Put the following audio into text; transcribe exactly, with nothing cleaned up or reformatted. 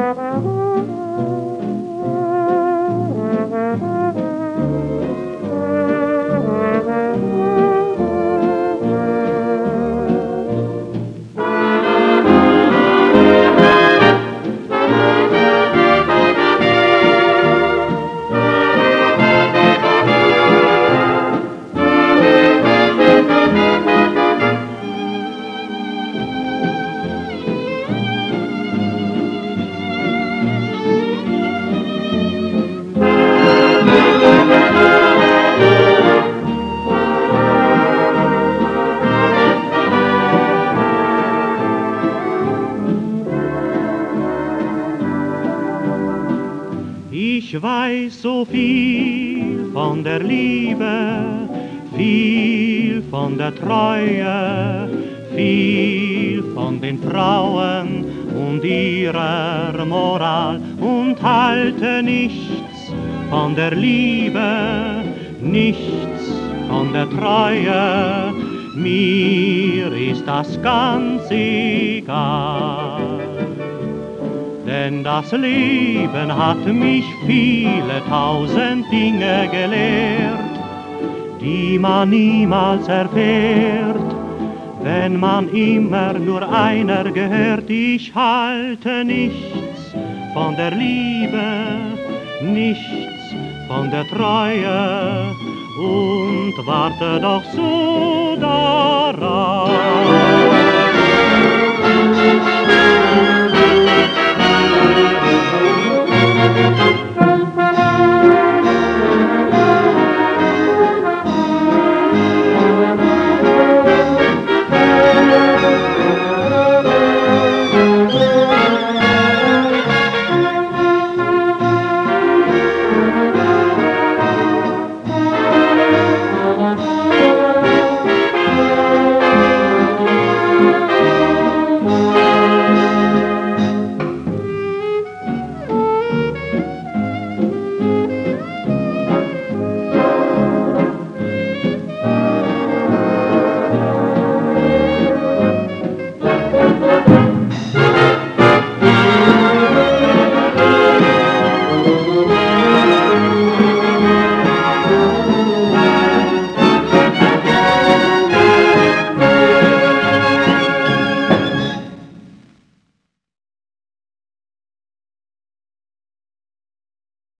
Ich weiß so viel von der Liebe, viel von der Treue, viel von den Frauen und ihrer Moral und halte nichts von der Liebe, nichts von der Treue. Mir ist das ganz egal. Denn das Leben hat mich viele tausend Dinge gelehrt, die man niemals erfährt, wenn man immer nur einer gehört. Ich halte nichts von der Liebe, nichts von der Treue und warte doch so darauf.